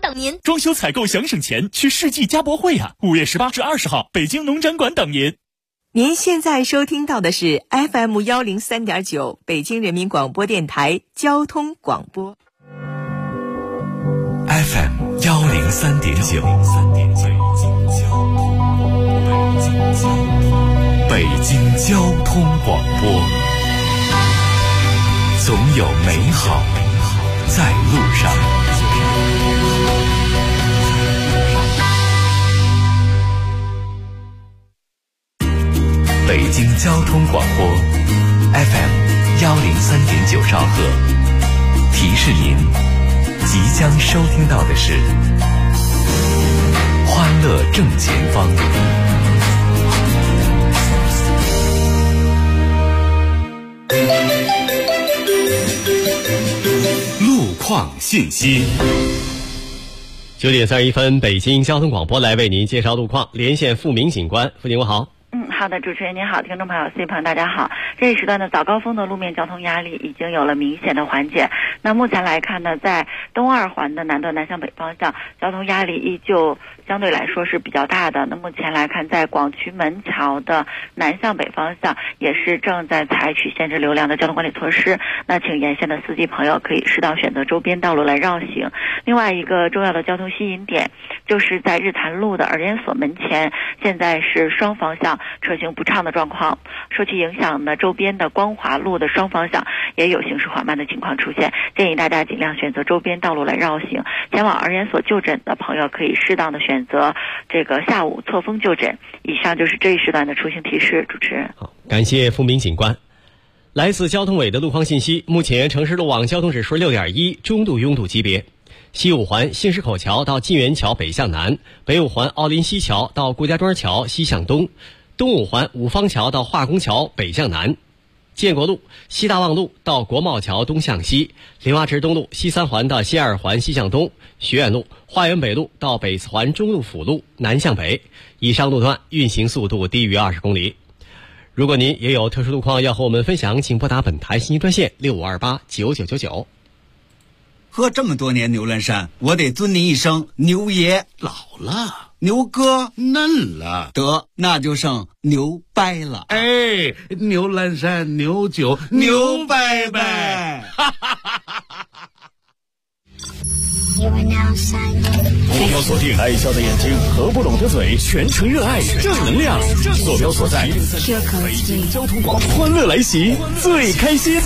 等您。 装修采购想省钱，去世纪家博会呀！5月18至20号，北京农展馆等您。 您现在收听到的是 FM 103.9北京人民广播电台交通广播。 FM 103.9，北京交通广播，总有美好在路上。北京交通广播 FM 103.9兆赫，提示您即将收听到的是欢乐正前方。路况信息。 9点31分，北京交通广播来为您介绍路况，连线付明警官。付警官好。 好的，主持人您好，听众朋友、司机朋友大家好。这一时段的早高峰的路面交通压力已经有了明显的缓解。那目前来看呢，在东二环的南段南向北方向，交通压力依旧相对来说是比较大的。那目前来看，在广渠门桥的南向北方向也是正在采取限制流量的交通管理措施。那请沿线的司机朋友可以适当选择周边道路来绕行。另外一个重要的交通吸引点就是在日坛路的儿研所门前，现在是双方向车行不畅的状况。受其影响呢，周边的光华路的双方向也有行驶缓慢的情况出现，建议大家尽量选择周边道路来绕行。前往儿研所就诊的朋友可以适当的选择这个下午错峰就诊。以上就是这一时段的出行提示，主持人。 好，感谢付明警官。来自交通委的路况信息，目前城市路网交通指数6.1，中度拥堵级别。西五环新市口桥到晋源桥北向南，北五环奥林西桥到顾家庄桥西向东，东五环五方桥到化工桥北向南，建国路西大望路到国贸桥东向西，林华池东路西三环到西二环西向东，学院路花园北路到北四环中路辅路南向北。以上路段运行速度低于20公里。如果您也有特殊路况要和我们分享，请拨打本台信息专线65289999。 喝这么多年牛栏山，我得尊您一声牛爷。 老了， 牛哥嫩了， 得那就剩牛掰了。 哎，牛栏山牛酒牛掰掰。 坐标锁定爱笑的眼睛，合不拢的嘴，全程热爱正能量。坐标所在，北京交通广播，欢乐来袭，最开心。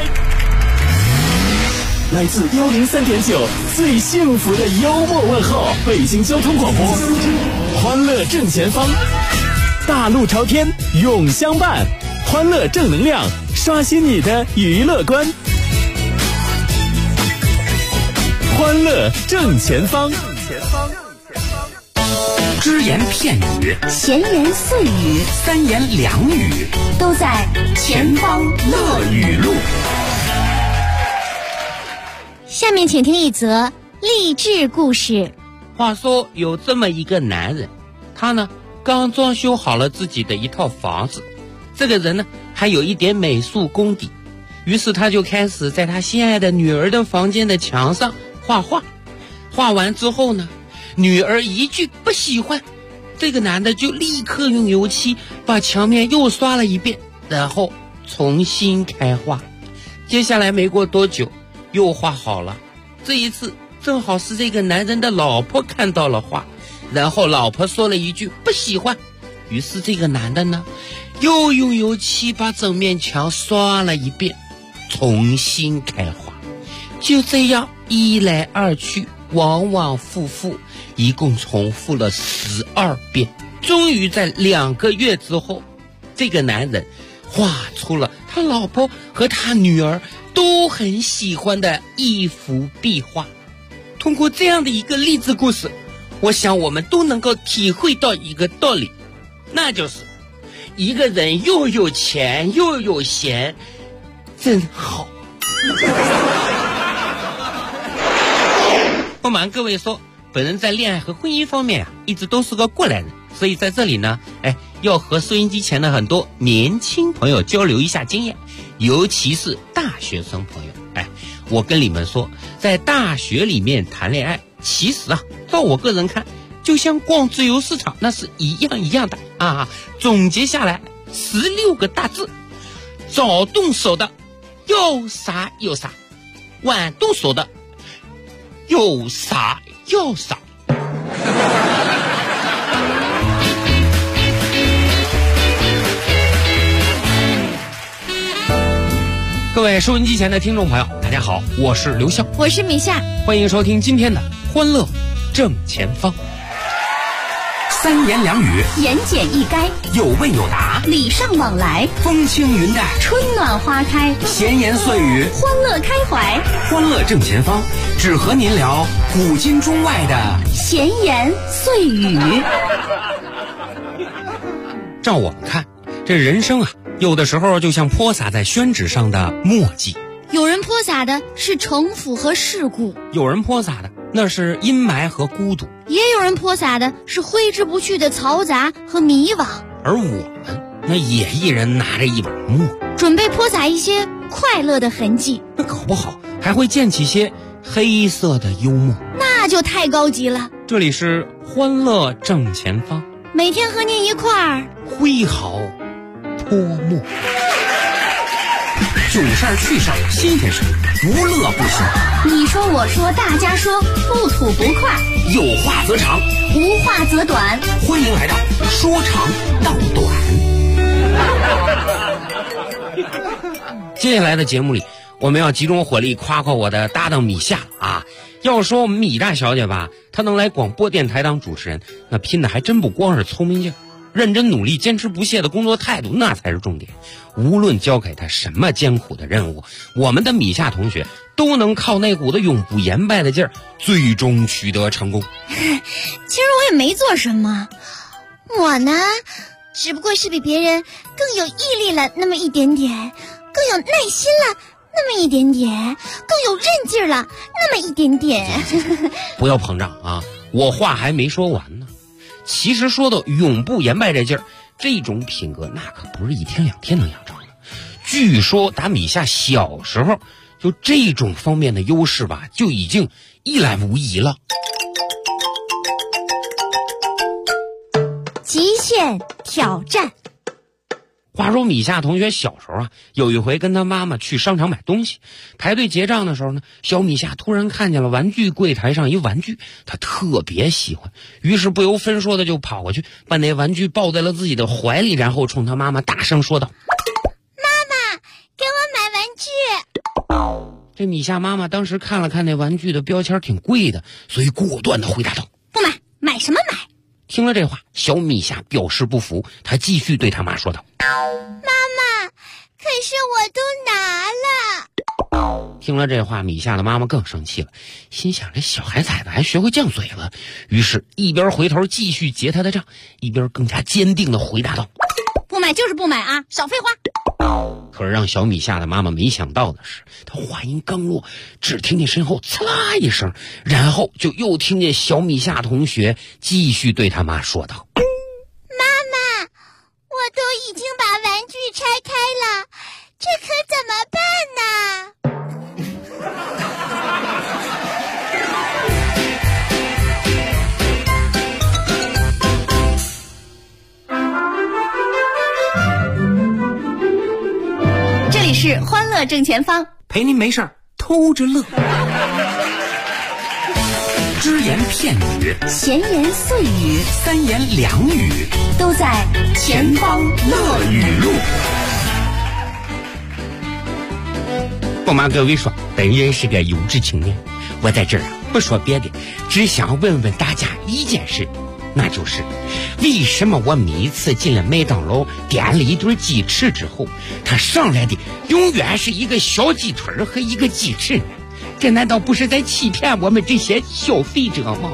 来自103.9，最幸福的幽默问候，北京交通广播，欢乐正前方，大路朝天，永相伴，欢乐正能量，刷新你的娱乐观，欢乐正前方。 只言片语， 闲言碎语， 三言两语， 都在前方乐语录。下面请听一则励志故事。 话说有这么一个男人，他呢刚装修好了自己的一套房子，这个人呢还有一点美术功底，于是他就开始在他心爱的女儿的房间的墙上画画。画完之后呢，女儿一句不喜欢，这个男的就立刻用油漆把墙面又刷了一遍，然后重新开画。接下来没过多久又画好了，这一次正好是这个男人的老婆看到了画，然后老婆说了一句不喜欢，于是这个男的呢又用油漆把整面墙刷了一遍，重新开画。就这样一来二去，往往复复，一共重复了12遍。终于在2个月之后，这个男人画出了他老婆和他女儿都很喜欢的一幅壁画。通过这样的一个励志故事，我想我们都能够体会到一个道理，那就是一个人又有钱又有闲真好。不瞒各位说，本人在恋爱和婚姻方面一直都是个过来人，所以在这里呢要和收音机前的很多年轻朋友交流一下经验，尤其是大学生朋友。我跟你们说，在大学里面谈恋爱其实啊，照我个人看，就像逛自由市场那是一样的啊。总结下来16个大字：早动手的有啥有啥，晚动手的有啥有啥。各位收音机前的听众朋友，大家好，我是刘笑， 我是米夏， 欢迎收听今天的欢乐正前方。 三言两语， 言简意赅， 有问有答， 礼尚往来， 风轻云淡， 春暖花开， 闲言碎语， 欢乐开怀。 欢乐正前方，只和您聊古今中外的闲言碎语。 照我们看，这人生啊，有的时候就像泼洒在宣纸上的墨迹， 有人泼洒的是城府和世故， 有人泼洒的那是阴霾和孤独， 也有人泼洒的是挥之不去的嘈杂和迷惘。 而我们那也一人拿着一把墨， 准备泼洒一些快乐的痕迹， 那搞不好还会溅起些黑色的幽默， 那就太高级了。 这里是欢乐正前方， 每天和您一块儿挥毫泼墨， 囧事儿、趣事儿、新鲜事儿，无乐不休。 你说我说大家说，不吐不快， 有话则长， 无话则短。 欢迎来到说长道短。 接下来的节目里，我们要集中火力夸夸我的搭档米夏啊。要说我们米大小姐吧，她能来广播电台当主持人，那拼的还真不光是聪明劲儿，认真努力、坚持不懈的工作态度那才是重点。无论交给她什么艰苦的任务，我们的米夏同学都能靠那股子永不言败的劲儿，最终取得成功。 其实我也没做什么，我呢，只不过是比别人更有毅力了那么一点点，更有耐心了那么一点点，更有韧劲儿了那么一点点。 不要膨胀啊，我话还没说完呢。其实说到永不言败这劲儿，这种品格那可不是1天2天能养成的。据说打米夏小时候，就这种方面的优势吧，就已经一览无遗了。 极限挑战。 话说米夏同学小时候啊，有一回跟他妈妈去商场买东西，排队结账的时候呢，小米夏突然看见了玩具柜台上一玩具，他特别喜欢，于是不由分说的就跑过去，把那玩具抱在了自己的怀里，然后冲他妈妈大声说道：“ 妈妈，给我买玩具。” 这米夏妈妈当时看了看那玩具的标签挺贵的，所以果断的回答道：“ 不买，买什么买？” 听了这话，小米夏表示不服，他继续对他妈说道：“ 妈妈，可是我都拿了。” 听了这话，米夏的妈妈更生气了，心想这小孩崽子还学会犟嘴了，于是一边回头继续结他的账，一边更加坚定地回答道：“ 不买就是不买啊，少废话。” 可是让小米夏的妈妈没想到的是，他话音刚落，只听见身后刺啦一声，然后就又听见小米夏同学继续对他妈说道：“ 妈妈，我都已经把玩具拆开了，这可怎么办呢？”这里是欢乐正前方， 陪您没事儿偷着乐。只言片语， 闲言碎语， 三言两语， 都在前方乐语录。 不瞒各位说，本人是个优质青年，我在这儿不说别的，只想问问大家一件事，那就是为什么我每一次进了麦当劳点了一顿鸡翅之后，它上来的永远是一个小鸡腿和一个鸡翅呢？这难道不是在欺骗我们这些消费者吗？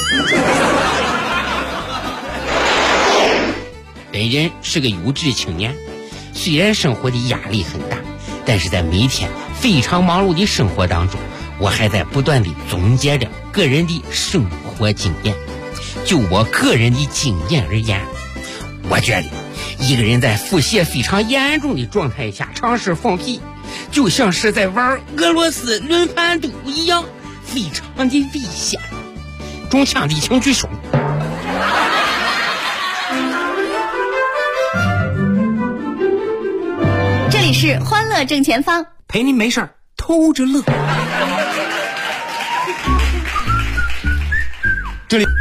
本人是个优质青年，虽然生活的压力很大，但是在每天非常忙碌的生活当中，我还在不断的总结着个人的生活经验。就我个人的经验而言，我觉得一个人在腹泻非常严重的状态下尝试放屁，就像是在玩俄罗斯轮盘赌一样，非常的危险。 中枪的请举手。 这里是欢乐正前方， 陪您没事儿偷着乐。这里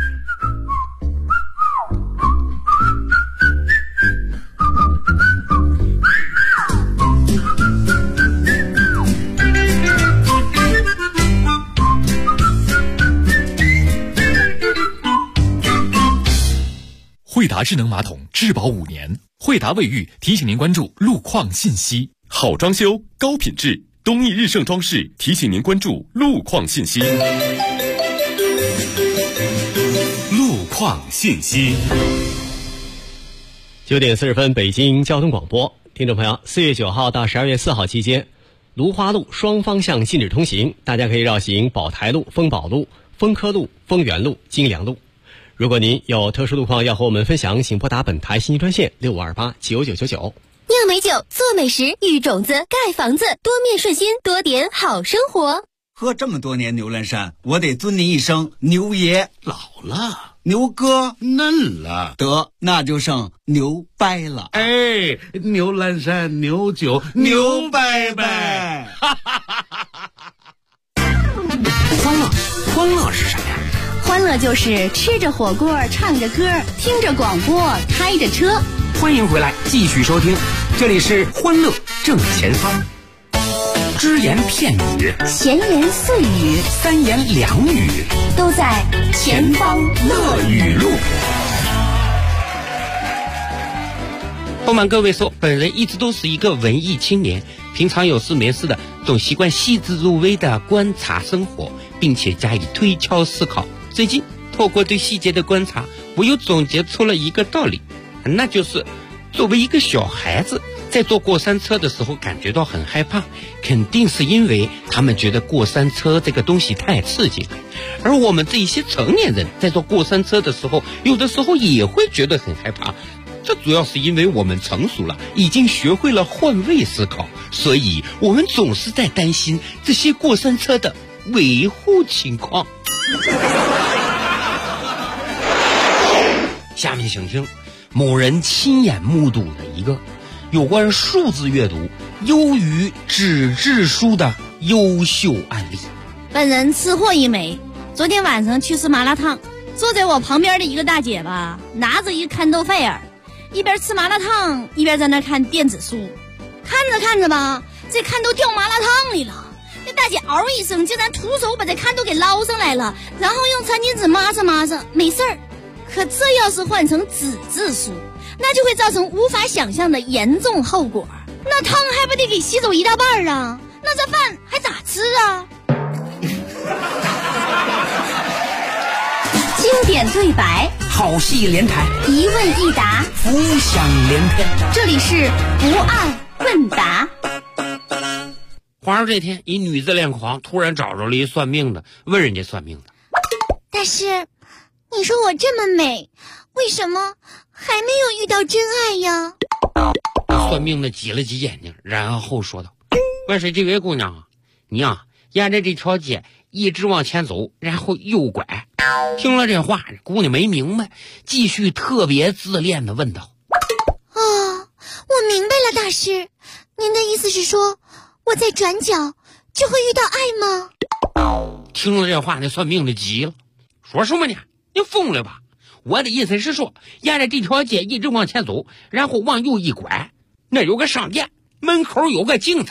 惠达智能马桶质保5年，惠达卫浴提醒您关注路况信息。 好装修高品质，东益日盛装饰提醒您关注路况信息。路况信息。 9点40分，北京交通广播，听众朋友，4月9号到12月4号期间，芦花路双方向禁止通行，大家可以绕行宝台路、丰宝路、丰科路、丰源路、金良路。如果您有特殊路况要和我们分享，请拨打本台信息专线65289999。 酿美酒，做美食，育种子，盖房子，多面顺心，多点好生活。 喝这么多年牛栏山，我得尊您一声牛爷。 老了， 牛哥嫩了， 得那就剩牛掰了。 哎，牛栏山牛酒牛掰掰。 欢乐是什么呀？ 欢乐就是吃着火锅，唱着歌，听着广播，开着车。 欢迎回来，继续收听，这里是欢乐正前方。只言片语， 闲言碎语， 三言两语， 都在前方乐语录。 不瞒各位说，本人一直都是一个文艺青年，平常有事没事的总习惯细致入微的观察生活，并且加以推敲思考。最近透过对细节的观察，我又总结出了一个道理，那就是作为一个小孩子在坐过山车的时候感觉到很害怕，肯定是因为他们觉得过山车这个东西太刺激了。而我们这一些成年人在坐过山车的时候，有的时候也会觉得很害怕，这主要是因为我们成熟了，已经学会了换位思考，所以我们总是在担心这些过山车的维护情况。下面请听某人亲眼目睹的一个有关数字阅读优于纸质书的优秀案例。 本人吃货一枚，昨天晚上去吃麻辣烫，坐在我旁边的一个大姐吧，拿着一个看豆费尔，一边吃麻辣烫一边在那看电子书，看着看着吧，这看豆掉麻辣烫里了。那大姐嗷一声，竟然徒手把这看豆给捞上来了，然后用餐巾纸抹擦抹擦，没事儿。可这要是换成纸质书，那就会造成无法想象的严重后果。那汤还不得给吸走一大半啊？那这饭还咋吃啊？经典对白， 好戏连台， 一问一答， 浮想联翩。 这里是不二问答。 话说这天，一女自恋狂突然找着了一算命的，问人家算命的： 大师，你说我这么美，为什么还没有遇到真爱呀？ 算命的挤了挤眼睛，然后说道：问谁这位姑娘啊，你啊沿着这条街一直往前走，然后右拐。听了这话，姑娘没明白，继续特别自恋地问道： 我明白了，大师，您的意思是说我在转角就会遇到爱吗？ 听了这话，那算命的急了，说什么呢？你疯了吧？我的意思是说，沿着这条街一直往前走，然后往右一拐，那有个商店，门口有个镜子。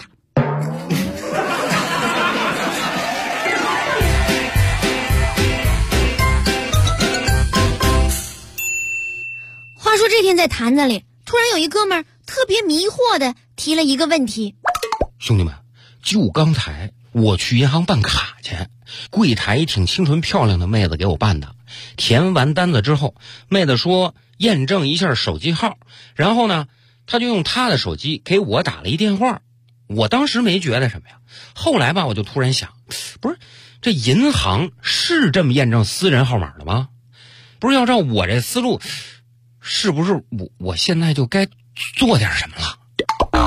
话说这天在坛子里，突然有一哥们儿特别迷惑的提了一个问题： 兄弟们，就刚才我去银行办卡去，柜台挺清纯漂亮的妹子给我办的，填完单子之后，妹子说验证一下手机号，然后呢她就用她的手机给我打了一电话。我当时没觉得什么呀，后来吧我就突然想，不是这银行是这么验证私人号码的吗？不是要照我这思路，是不是我现在就该做点什么了？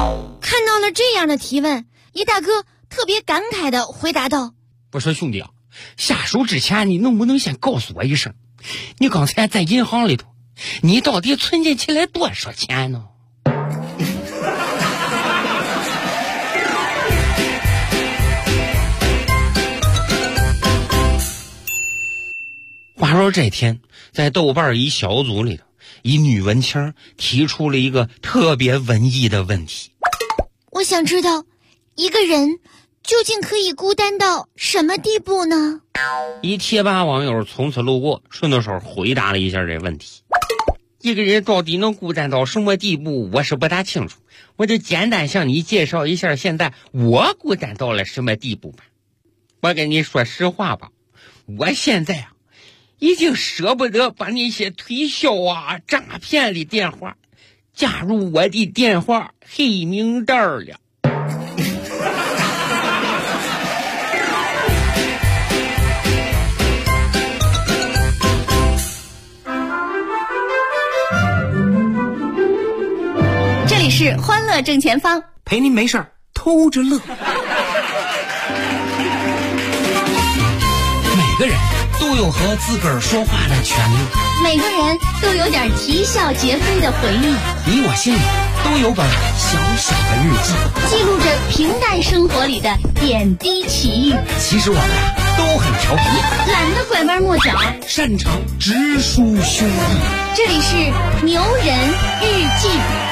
看到了这样的提问，一大哥特别感慨的回答道： 不是兄弟啊， 下手之前你能不能先告诉我一声，你刚才在银行里头，你到底存进去了多少钱呢？话说这天，在豆瓣一小组里头，一女文青提出了一个特别文艺的问题。 我想知道，一个人究竟可以孤单到什么地步呢？ 一贴吧网友从此路过，顺着手回答了一下这问题。一个人到底能孤单到什么地步，我是不大清楚。我就简单向你介绍一下现在我孤单到了什么地步吧。我跟你说实话吧，我现在已经舍不得把那些推销诈骗的电话加入我的电话黑名单了。 这里是欢乐正前方， 陪您没事儿偷着乐。每个人都有和自个儿说话的权利， 每个人都有点啼笑皆非的回忆， 你我心里都有本小小的日记， 记录着平淡生活里的点滴奇遇。 其实我们都很调皮， 懒得拐弯抹角， 擅长直抒胸臆。 这里是牛人日记。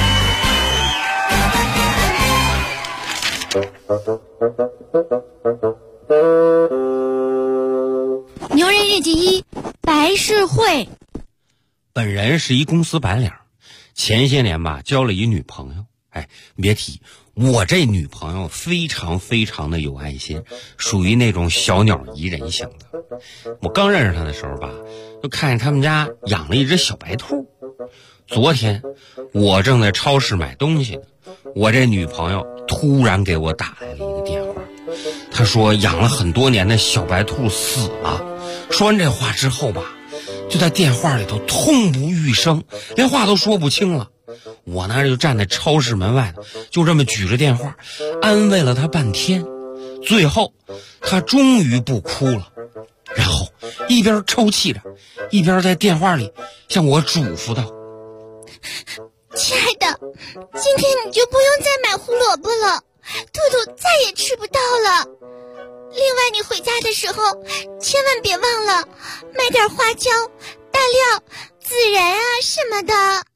牛人日记1，白事会。 本人是一公司白领，前些年吧交了一女朋友。别提，我这女朋友非常非常的有爱心，属于那种小鸟依人型的。我刚认识她的时候吧，就看见他们家养了一只小白兔。昨天我正在超市买东西呢，我这女朋友突然给我打来了一个电话，她说养了很多年的小白兔死了。说完这话之后吧，就在电话里头痛不欲生，连话都说不清了。我呢就站在超市门外，就这么举着电话安慰了她半天，最后她终于不哭了，然后一边抽泣着，一边在电话里向我嘱咐道： 亲爱的，今天你就不用再买胡萝卜了，兔兔再也吃不到了。另外，你回家的时候千万别忘了买点花椒、大料、孜然什么的。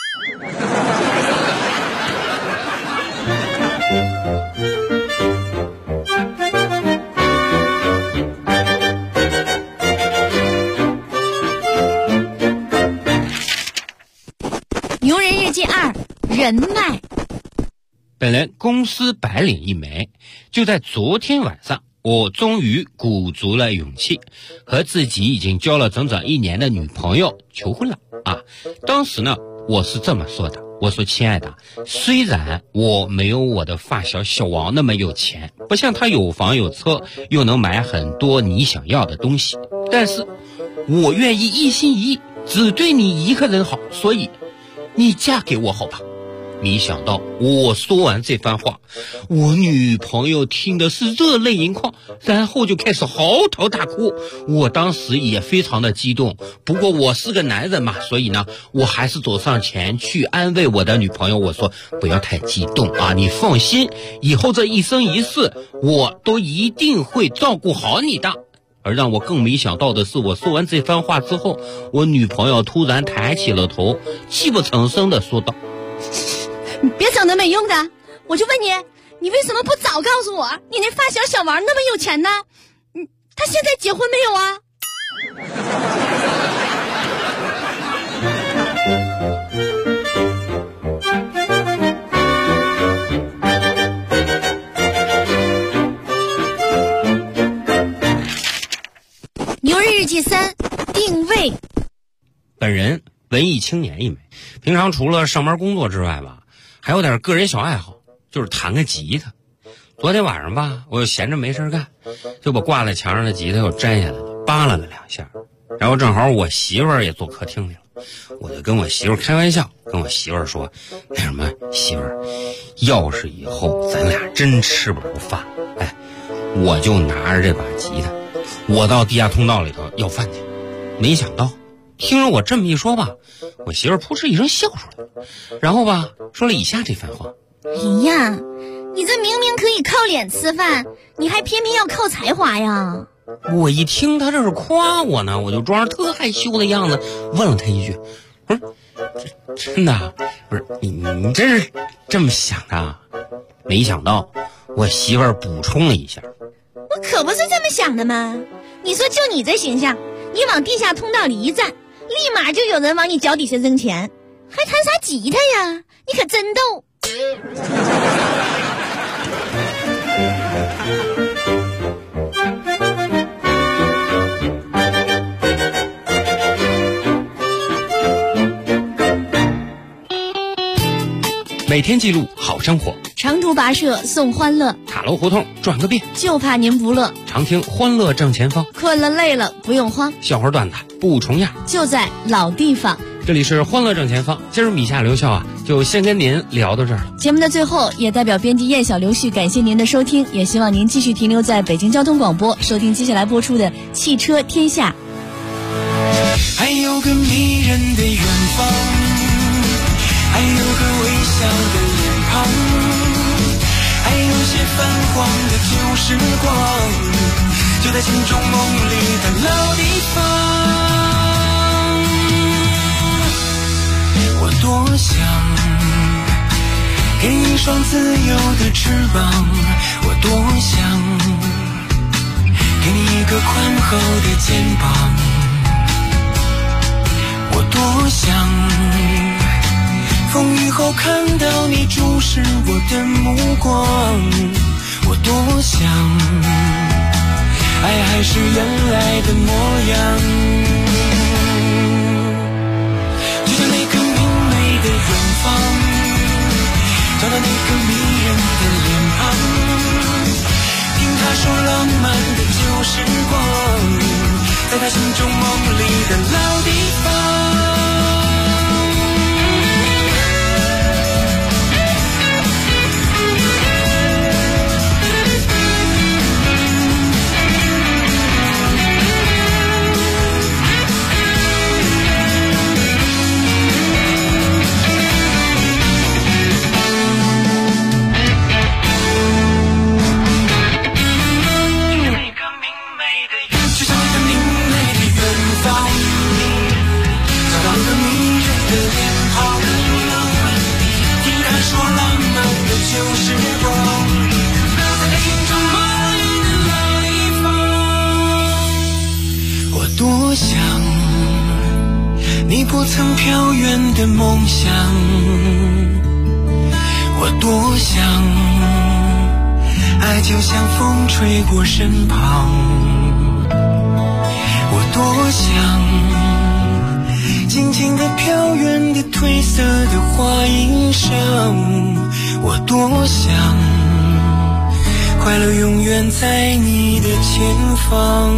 牛人日记2，人脉。 本人公司白领一枚，就在昨天晚上，我终于鼓足了勇气，和自己已经交了整整1年的女朋友求婚了当时呢，我是这么说的，我说亲爱的，虽然我没有我的发小小王那么有钱，不像他有房有车，又能买很多你想要的东西，但是我愿意一心一意只对你一个人好，所以你嫁给我好吧。没想到我说完这番话，我女朋友听的是热泪盈眶，然后就开始嚎啕大哭。我当时也非常的激动，不过我是个男人嘛，所以呢我还是走上前去安慰我的女朋友，我说不要太激动你放心，以后这一生一世我都一定会照顾好你的。而让我更没想到的是，我说完这番话之后，我女朋友突然抬起了头，泣不成声的说道： 你别整那没用的，我就问你，你为什么不早告诉我你那发小小王那么有钱呢？他现在结婚没有啊？ 牛人日记3，定位。 本人文艺青年一枚，平常除了上班工作之外吧，还有点个人小爱好，就是弹个吉他。昨天晚上吧，我又闲着没事干，就把挂在墙上的吉他又摘下来，扒拉了2下，然后正好我媳妇儿也坐客厅里了，我就跟我媳妇儿开玩笑，跟我媳妇儿说，那什么，媳妇儿，要是以后咱俩真吃不着饭，我就拿着这把吉他， 我到地下通道里头要饭去，没想到听着我这么一说吧，我媳妇扑哧一声笑出来，然后吧说了以下这番话： 哎呀，你这明明可以靠脸吃饭，你还偏偏要靠才华呀！ 我一听他这是夸我呢，我就装着特害羞的样子问了他一句：“不是，真的？不是你真是这么想的？”没想到我媳妇儿补充了一下：“ 我可不是这么想的嘛！你说就你这形象，你往地下通道里一站，立马就有人往你脚底下扔钱，还弹啥吉他呀？你可真逗！” 每天记录好生活， 长途跋涉送欢乐， 塔楼胡同转个遍， 就怕您不乐。 常听欢乐正前方， 困了累了不用慌， 笑话段子不重样， 就在老地方。 这里是欢乐正前方，今儿米夏刘笑啊，就先跟您聊到这儿了。 节目的最后，也代表编辑燕小刘旭感谢您的收听，也希望您继续停留在北京交通广播，收听接下来播出的《汽车天下》。 还有个迷人的远方，还有个微笑的脸庞，还有些泛黄的旧时光，就在心中梦里的老地方。我多想给你一双自由的翅膀，我多想给你一个宽厚的肩膀，我多想风雨后看到你注视我的目光，我多想爱还是原来的模样。就像那个明媚的远方，找到那个迷人的脸庞，听他说浪漫的旧时光，在他心中梦里的老地方。多想你不曾飘远的梦想，我多想爱就像风吹过身旁，我多想静静地飘远的褪色的花衣裳，我多想快乐永远在你的前方。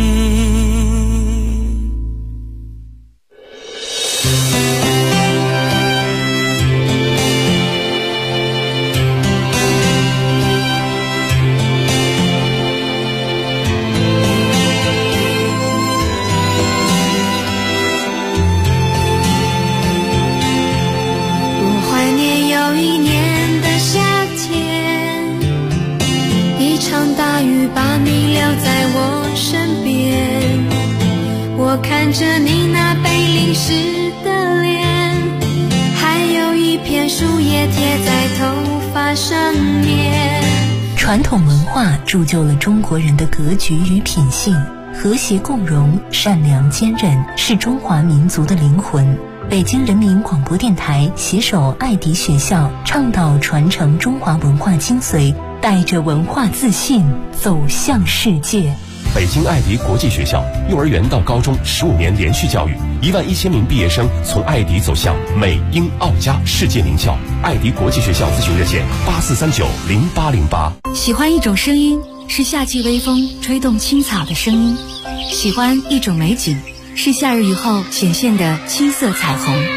看着你那被淋湿的脸，还有一片树叶贴在头发上面。 传统文化铸就了中国人的格局与品性，和谐共融，善良坚韧，是中华民族的灵魂。北京人民广播电台携手爱迪学校，倡导传承中华文化精髓，带着文化自信走向世界。 北京爱迪国际学校幼儿园到高中15年连续教育，11000名毕业生从爱迪走向美英澳加世界名校。爱迪国际学校咨询热线84390808。 喜欢一种声音，是夏季微风吹动青草的声音；喜欢一种美景，是夏日雨后显现的青色彩虹。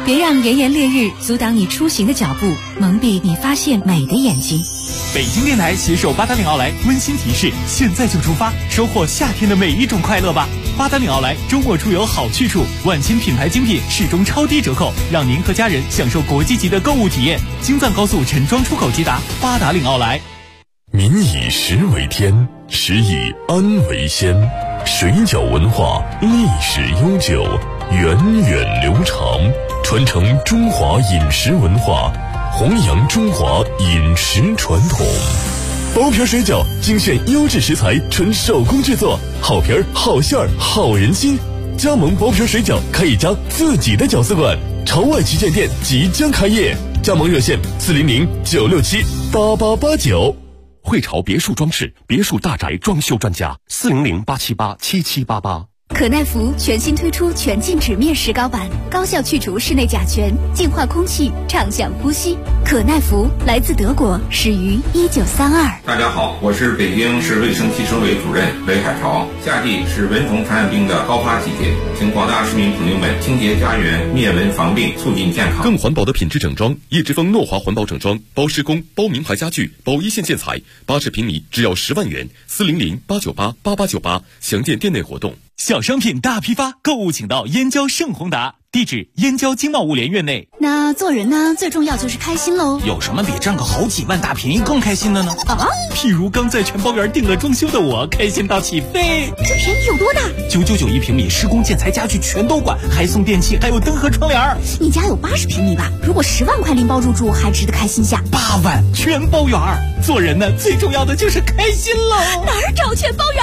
别让炎炎烈日阻挡你出行的脚步，蒙蔽你发现美的眼睛。 北京电台携手八达岭奥莱温馨提示：现在就出发，收获夏天的每一种快乐吧！八达岭奥莱周末出游好去处，万千品牌精品始终超低折扣，让您和家人享受国际级的购物体验。京藏高速陈庄出口直达八达岭奥莱。 民以食为天，食以安为先。水饺文化历史悠久，源远流长，传承中华饮食文化，弘扬中华饮食传统。包皮水饺精选优质食材，纯手工制作，好皮儿、好馅儿、好人心。加盟包皮水饺，开一家自己的饺子馆。朝外旗舰店即将开业，加盟热线400-967-8889。汇潮别墅装饰，别墅大宅装修专家，400-878-7788。 可耐福全新推出全净纸面石膏板，高效去除室内甲醛，净化空气，畅享呼吸。可耐福来自德国，始于1932。 大家好，我是北京市卫生计生委主任韦海潮。夏季是蚊虫传染病的高发季节，请广大市民朋友们清洁家园，灭蚊防病，促进健康。 更环保的品质整装，叶之峰诺华环保整装，包施工，包名牌家具，包一线建材，80平米只要10万元，400-898-8898，详见店内活动。 小商品大批发，购物请到燕郊盛宏达，地址燕郊经贸物联院内。 那做人呢，最重要就是开心喽。 有什么比赚个好几万大便宜更开心的呢？譬如刚在全包园定了装修的我，开心到起飞。 这便宜有多大 ？999一平米，施工建材家具全都管，还送电器，还有灯和窗帘。 你家有80平米吧？如果10万块拎包入住，还值得开心下。 8万全包园。做人呢，最重要的就是开心喽。 哪儿找全包园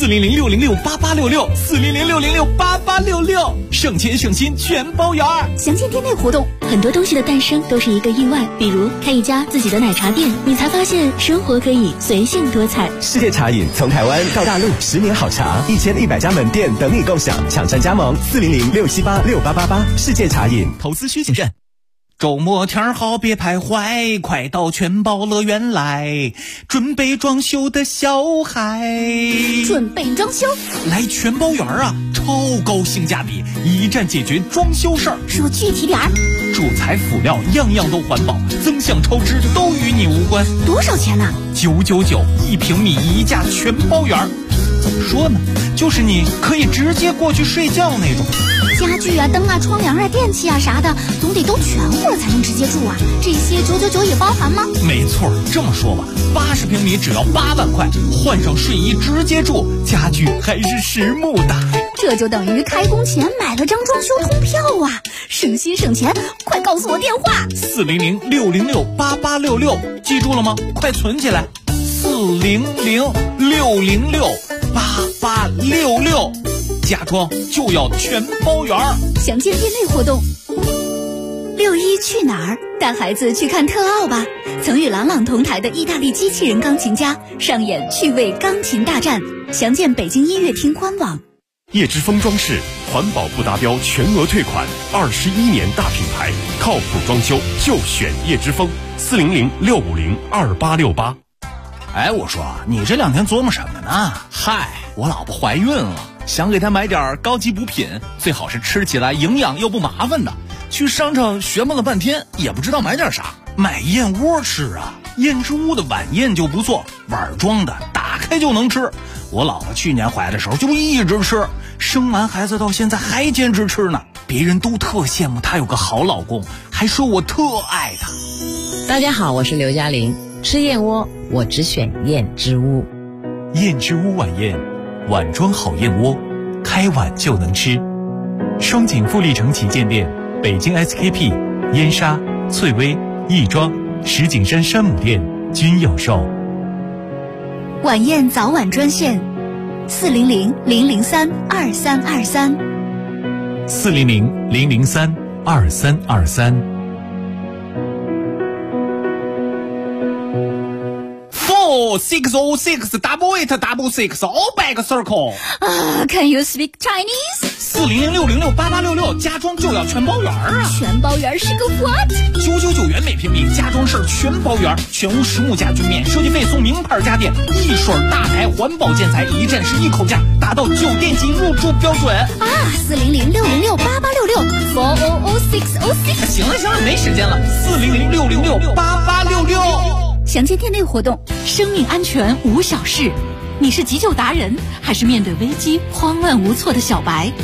？400-606-8866，400-606-8866，省钱省心全包园。 详见店内活动。 很多东西的诞生都是一个意外，比如开一家自己的奶茶店，你才发现生活可以随性多彩。 世界茶饮从台湾到大陆，10年好茶，1100家门店等你共享，抢占加盟400-678-6888。世界茶饮投资需谨慎。周末天好别徘徊，快到全包乐园来，准备装修的小孩。 准备装修来全包园啊，超高性价比，一站解决装修事儿。 说具体点儿。 主材辅料样样都环保，增项超支都与你无关。 多少钱呢 ？999一平米一价全包园。怎么说呢，就是你可以直接过去睡觉那种。 家具啊、灯啊、窗帘啊、电器啊啥的，总得都全乎了才能直接住啊。这些999也包含吗？ 没错，这么说吧，80平米只要8万块，换上睡衣直接住，家具还是实木的。 这就等于开工前买了张装修通票啊，省心省钱。快告诉我电话 ，400-606-8866，记住了吗？快存起来，400-606-8866，家装就要全包园。 详见店内活动。6·1去哪儿？带孩子去看特奥吧。曾与郎朗同台的意大利机器人钢琴家上演趣味钢琴大战，详见北京音乐厅官网。 叶之峰装饰，环保不达标全额退款，21年大品牌，靠谱装修就选叶之峰，400-650-2868。 哎，我说你这2天琢磨什么呢？嗨，我老婆怀孕了，想给她买点高级补品，最好是吃起来营养又不麻烦的。去商场询问了半天，也不知道买点啥。买燕窝吃啊，燕之屋的晚宴就不错，碗装的，打开就能吃。我老婆去年怀的时候就一直吃，生完孩子到现在还坚持吃呢。别人都特羡慕她有个好老公，还说我特爱她。 大家好，我是刘嘉玲。吃燕窝我只选燕之屋。 燕之屋晚宴，碗装好燕窝，开碗就能吃。双井富力城旗舰店，北京 SKP、燕莎、翠微、亦庄、石景山山姆店均有售。 晚宴早晚专线400-003-2323 400-003-2323。606 88 66 all back circle. Can you speak Chinese? 400-606-8866，家装就要全包圆啊！ 全包圆是个 what？999 元每平米，家装事儿全包圆，全屋实木家具免设计费送名牌家电，一水大牌环保建材，一站式一口价，达到酒店级入住标准啊！400-606-8866，400-606。 行了，没时间了，400-606-8866。 详见店内活动。生命安全无小事，你是急救达人，还是面对危机慌乱无措的小白？